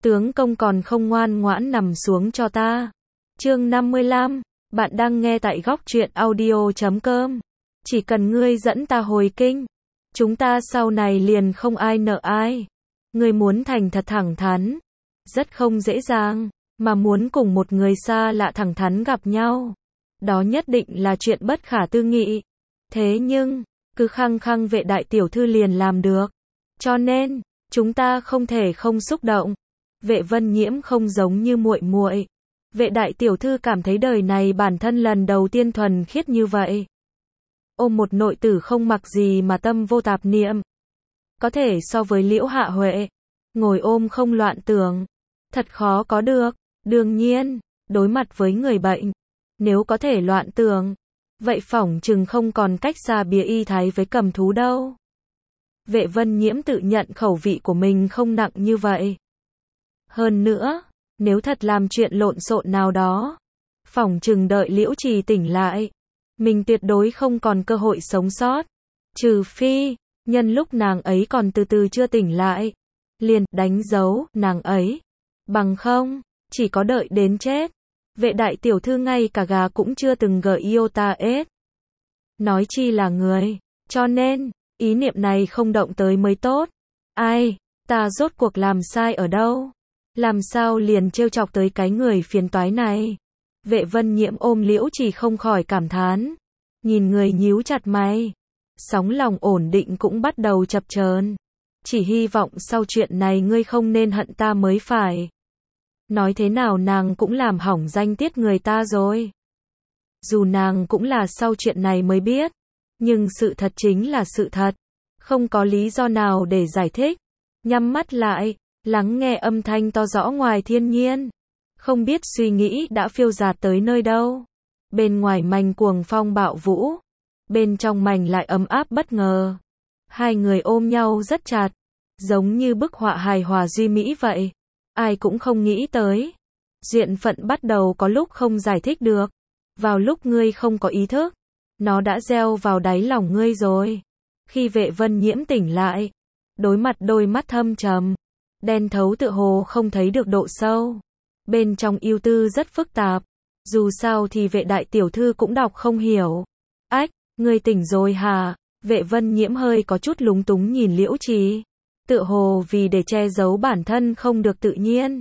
tướng công còn không ngoan ngoãn nằm xuống cho ta. Chương 55, bạn đang nghe tại góc truyện audio.com. Chỉ cần ngươi dẫn ta hồi kinh, chúng ta sau này liền không ai nợ ai. Ngươi muốn thành thật thẳng thắn, rất không dễ dàng, mà muốn cùng một người xa lạ thẳng thắn gặp nhau, đó nhất định là chuyện bất khả tư nghị. Thế nhưng, cứ khăng khăng Vệ đại tiểu thư liền làm được. Cho nên, chúng ta không thể không xúc động. Vệ Vân Nhiễm không giống như muội muội. Vệ đại tiểu thư cảm thấy đời này bản thân lần đầu tiên thuần khiết như vậy. Ôm một nội tử không mặc gì mà tâm vô tạp niệm. Có thể so với Liễu Hạ Huệ, ngồi ôm không loạn tưởng, thật khó có được. Đương nhiên, đối mặt với người bệnh, nếu có thể loạn tưởng, vậy phỏng chừng không còn cách xa bìa y thái với cầm thú đâu. Vệ Vân Nhiễm tự nhận khẩu vị của mình không nặng như vậy. Hơn nữa, nếu thật làm chuyện lộn xộn nào đó, phỏng chừng đợi Liễu Trì tỉnh lại, mình tuyệt đối không còn cơ hội sống sót. Trừ phi, nhân lúc nàng ấy còn từ từ chưa tỉnh lại, liền đánh dấu nàng ấy. Bằng không, chỉ có đợi đến chết. Vệ đại tiểu thư ngay cả gà cũng chưa từng gợi yêu ta hết. Nói chi là người. Cho nên, ý niệm này không động tới mới tốt. Ai, ta rốt cuộc làm sai ở đâu? Làm sao liền trêu chọc tới cái người phiền toái này? Vệ Vân Nhiễm ôm Liễu Trì không khỏi cảm thán. Nhìn người nhíu chặt mày. Sóng lòng ổn định cũng bắt đầu chập chờn. Chỉ hy vọng sau chuyện này ngươi không nên hận ta mới phải. Nói thế nào nàng cũng làm hỏng danh tiết người ta rồi. Dù nàng cũng là sau chuyện này mới biết. Nhưng sự thật chính là sự thật. Không có lý do nào để giải thích. Nhắm mắt lại, lắng nghe âm thanh to rõ ngoài thiên nhiên. Không biết suy nghĩ đã phiêu dạt tới nơi đâu. Bên ngoài mành cuồng phong bạo vũ. Bên trong mành lại ấm áp bất ngờ. Hai người ôm nhau rất chặt. Giống như bức họa hài hòa duy mỹ vậy. Ai cũng không nghĩ tới. Duyên phận bắt đầu có lúc không giải thích được. Vào lúc ngươi không có ý thức, nó đã gieo vào đáy lòng ngươi rồi. Khi Vệ Vân Nhiễm tỉnh lại, đối mặt đôi mắt thâm trầm, đen thấu tựa hồ không thấy được độ sâu. Bên trong ưu tư rất phức tạp. Dù sao thì Vệ đại tiểu thư cũng đọc không hiểu. Ách, ngươi tỉnh rồi hả? Vệ Vân Nhiễm hơi có chút lúng túng nhìn Liễu Trì. Tựa hồ vì để che giấu bản thân không được tự nhiên.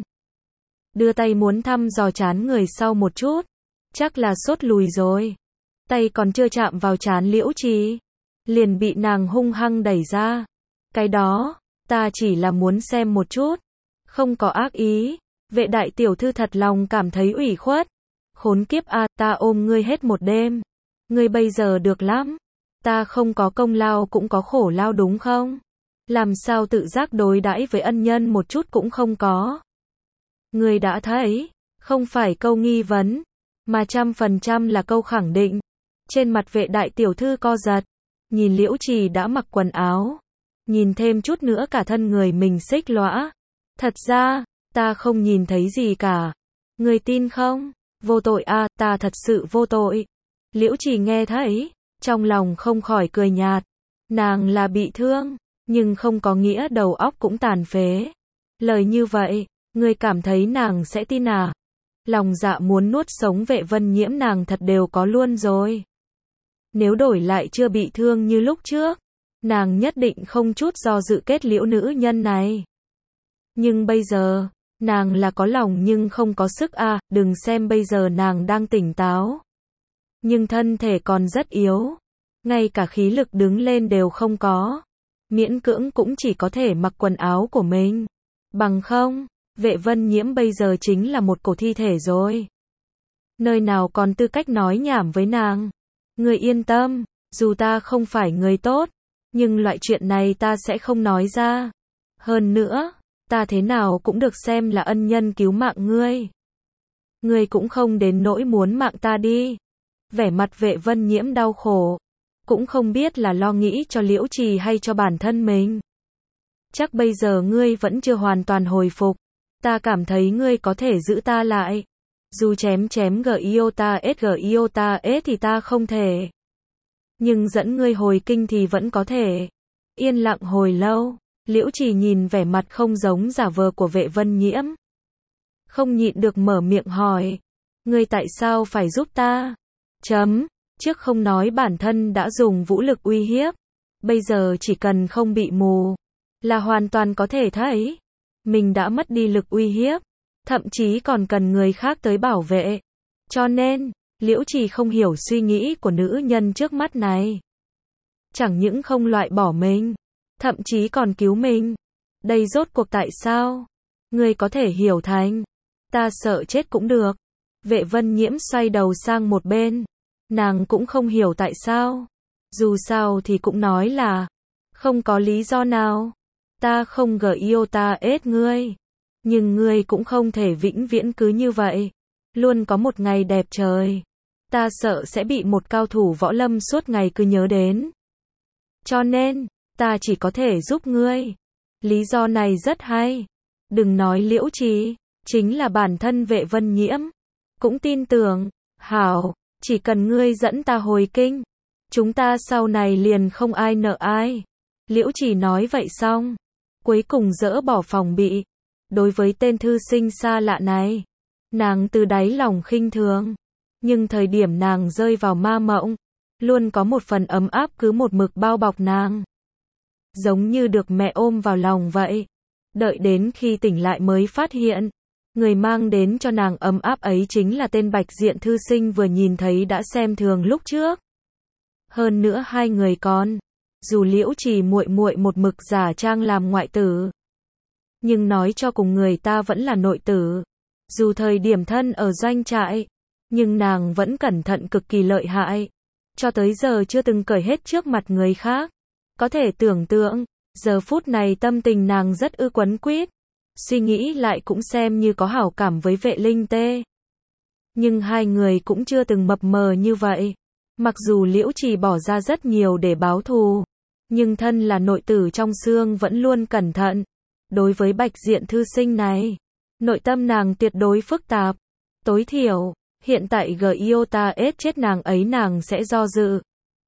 Đưa tay muốn thăm dò trán người sau một chút. Chắc là sốt lùi rồi. Tay còn chưa chạm vào trán Liễu Trì, liền bị nàng hung hăng đẩy ra. Cái đó, ta chỉ là muốn xem một chút. Không có ác ý. Vệ đại tiểu thư thật lòng cảm thấy ủy khuất. Khốn kiếp a, ta ôm ngươi hết một đêm. Ngươi bây giờ được lắm. Ta không có công lao cũng có khổ lao đúng không? Làm sao tự giác đối đãi với ân nhân một chút cũng không có. Ngươi đã thấy, không phải câu nghi vấn, mà 100% là câu khẳng định. Trên mặt Vệ đại tiểu thư co giật, nhìn Liễu Trì đã mặc quần áo, nhìn thêm chút nữa cả thân người mình xích lõa. Thật ra, ta không nhìn thấy gì cả. Ngươi tin không? Vô tội a, ta thật sự vô tội. Liễu Trì nghe thấy, trong lòng không khỏi cười nhạt. Nàng là bị thương, nhưng không có nghĩa đầu óc cũng tàn phế. Lời như vậy, ngươi cảm thấy nàng sẽ tin à? Lòng dạ muốn nuốt sống Vệ Vân Nhiễm nàng thật đều có luôn rồi. Nếu đổi lại chưa bị thương như lúc trước, nàng nhất định không chút do dự kết liễu nữ nhân này. Nhưng bây giờ, nàng là có lòng nhưng không có sức à, đừng xem bây giờ nàng đang tỉnh táo. Nhưng thân thể còn rất yếu. Ngay cả khí lực đứng lên đều không có. Miễn cưỡng cũng chỉ có thể mặc quần áo của mình. Bằng không, Vệ Vân Nhiễm bây giờ chính là một cổ thi thể rồi. Nơi nào còn tư cách nói nhảm với nàng. Ngươi yên tâm, dù ta không phải người tốt, nhưng loại chuyện này ta sẽ không nói ra. Hơn nữa, ta thế nào cũng được xem là ân nhân cứu mạng ngươi. Ngươi cũng không đến nỗi muốn mạng ta đi. Vẻ mặt Vệ Vân Nhiễm đau khổ. Cũng không biết là lo nghĩ cho Liễu Trì hay cho bản thân mình. Chắc bây giờ ngươi vẫn chưa hoàn toàn hồi phục. Ta cảm thấy ngươi có thể giữ ta lại. Dù chém Giota S thì ta không thể. Nhưng dẫn ngươi hồi kinh thì vẫn có thể. Yên lặng hồi lâu. Liễu Trì nhìn vẻ mặt không giống giả vờ của Vệ Vân Nhiễm. Không nhịn được mở miệng hỏi. Ngươi tại sao phải giúp ta? Trước không nói bản thân đã dùng vũ lực uy hiếp. Bây giờ chỉ cần không bị mù, là hoàn toàn có thể thấy. Mình đã mất đi lực uy hiếp. Thậm chí còn cần người khác tới bảo vệ. Cho nên, Liễu Trì không hiểu suy nghĩ của nữ nhân trước mắt này. Chẳng những không loại bỏ mình, thậm chí còn cứu mình. Đây rốt cuộc tại sao? Ngươi có thể hiểu thành, ta sợ chết cũng được. Vệ Vân Nhiễm xoay đầu sang một bên. Nàng cũng không hiểu tại sao. Dù sao thì cũng nói là, không có lý do nào. Ta không yêu ta ết ngươi. Nhưng ngươi cũng không thể vĩnh viễn cứ như vậy. Luôn có một ngày đẹp trời. Ta sợ sẽ bị một cao thủ võ lâm suốt ngày cứ nhớ đến. Cho nên, ta chỉ có thể giúp ngươi. Lý do này rất hay. Đừng nói Liễu Trì, chính là bản thân Vệ Vân Nhiễm cũng tin tưởng. Hảo, chỉ cần ngươi dẫn ta hồi kinh, chúng ta sau này liền không ai nợ ai. Liễu Trì nói vậy xong, cuối cùng dỡ bỏ phòng bị. Đối với tên thư sinh xa lạ này, nàng từ đáy lòng khinh thường. Nhưng thời điểm nàng rơi vào ma mộng, luôn có một phần ấm áp cứ một mực bao bọc nàng. Giống như được mẹ ôm vào lòng vậy. Đợi đến khi tỉnh lại mới phát hiện, người mang đến cho nàng ấm áp ấy chính là tên bạch diện thư sinh vừa nhìn thấy đã xem thường lúc trước. Hơn nữa hai người còn, dù Liễu Trì muội muội một mực giả trang làm ngoại tử, nhưng nói cho cùng người ta vẫn là nội tử. Dù thời điểm thân ở doanh trại, nhưng nàng vẫn cẩn thận cực kỳ lợi hại. Cho tới giờ chưa từng cởi hết trước mặt người khác. Có thể tưởng tượng, giờ phút này tâm tình nàng rất quấn quýt. Suy nghĩ lại cũng xem như có hảo cảm với Vệ Linh Tê. Nhưng hai người cũng chưa từng mập mờ như vậy. Mặc dù Liễu Trì bỏ ra rất nhiều để báo thù, nhưng thân là nội tử trong xương vẫn luôn cẩn thận. Đối với bạch diện thư sinh này, nội tâm nàng tuyệt đối phức tạp. Tối thiểu, hiện tại ta ết chết nàng ấy nàng sẽ do dự.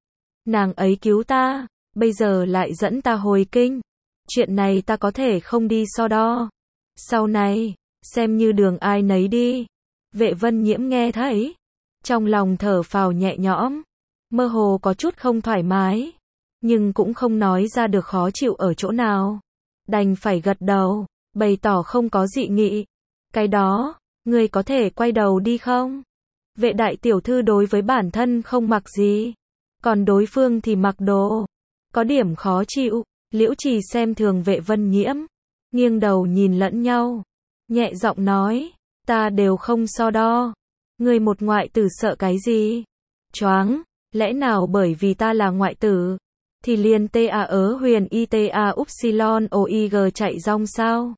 Nàng ấy cứu ta, bây giờ lại dẫn ta hồi kinh. Chuyện này ta có thể không đi so đo. Sau này, xem như đường ai nấy đi. Vệ Vân Nhiễm nghe thấy, trong lòng thở phào nhẹ nhõm, mơ hồ có chút không thoải mái, nhưng cũng không nói ra được khó chịu ở chỗ nào. Đành phải gật đầu, bày tỏ không có dị nghị. Cái đó, ngươi có thể quay đầu đi không? Vệ đại tiểu thư đối với bản thân không mặc gì, còn đối phương thì mặc đồ. Có điểm khó chịu. Liễu Trì xem thường Vệ Vân Nhiễm, nghiêng đầu nhìn lẫn nhau, nhẹ giọng nói, ta đều không so đo. Ngươi một ngoại tử sợ cái gì? Choáng, lẽ nào bởi vì ta là ngoại tử thì liền huyền ita upsilon oig chạy rong sao?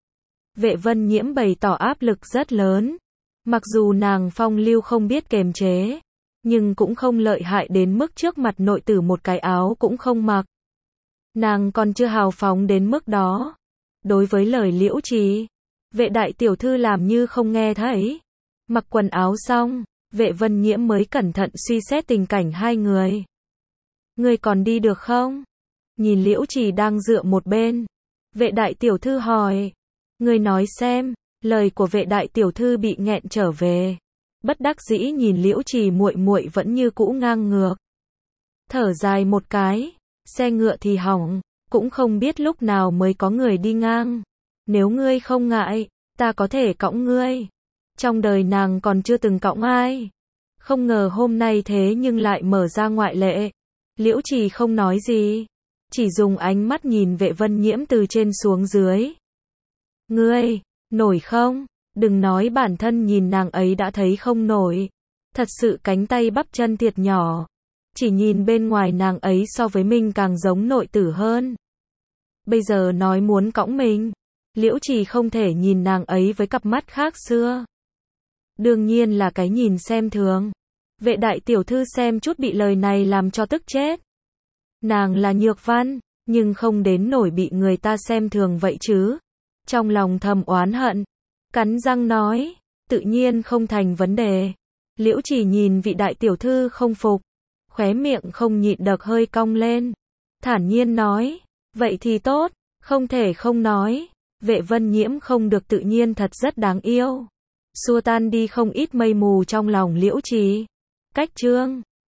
Vệ Vân Nhiễm bày tỏ áp lực rất lớn. Mặc dù nàng phong lưu không biết kiềm chế, nhưng cũng không lợi hại đến mức trước mặt nội tử một cái áo cũng không mặc. Nàng còn chưa hào phóng đến mức đó. Đối với lời Liễu Trì, Vệ đại tiểu thư làm như không nghe thấy. Mặc quần áo xong, Vệ Vân Nhiễm mới cẩn thận suy xét tình cảnh hai người. Ngươi còn đi được không? Nhìn Liễu Trì đang dựa một bên, Vệ đại tiểu thư hỏi. Ngươi nói xem. Lời của Vệ đại tiểu thư bị nghẹn trở về. Bất đắc dĩ nhìn Liễu Trì muội muội vẫn như cũ ngang ngược. Thở dài một cái, xe ngựa thì hỏng, cũng không biết lúc nào mới có người đi ngang. Nếu ngươi không ngại, ta có thể cõng ngươi. Trong đời nàng còn chưa từng cõng ai. Không ngờ hôm nay thế nhưng lại mở ra ngoại lệ. Liễu Trì không nói gì, chỉ dùng ánh mắt nhìn Vệ Vân Nhiễm từ trên xuống dưới. Ngươi, nổi không? Đừng nói bản thân nhìn nàng ấy đã thấy không nổi. Thật sự cánh tay bắp chân thiệt nhỏ. Chỉ nhìn bên ngoài nàng ấy so với mình càng giống nội tử hơn. Bây giờ nói muốn cõng mình. Liễu Trì không thể nhìn nàng ấy với cặp mắt khác xưa. Đương nhiên là cái nhìn xem thường. Vệ đại tiểu thư xem chút bị lời này làm cho tức chết. Nàng là nhược văn, nhưng không đến nổi bị người ta xem thường vậy chứ. Trong lòng thầm oán hận, cắn răng nói, tự nhiên không thành vấn đề. Liễu Trì nhìn vị đại tiểu thư không phục, khóe miệng không nhịn được hơi cong lên. Thản nhiên nói, vậy thì tốt, Không thể không nói, Vệ Vân Nhiễm không được tự nhiên thật rất đáng yêu. Xua tan đi không ít mây mù trong lòng Liễu Trì. Cách chương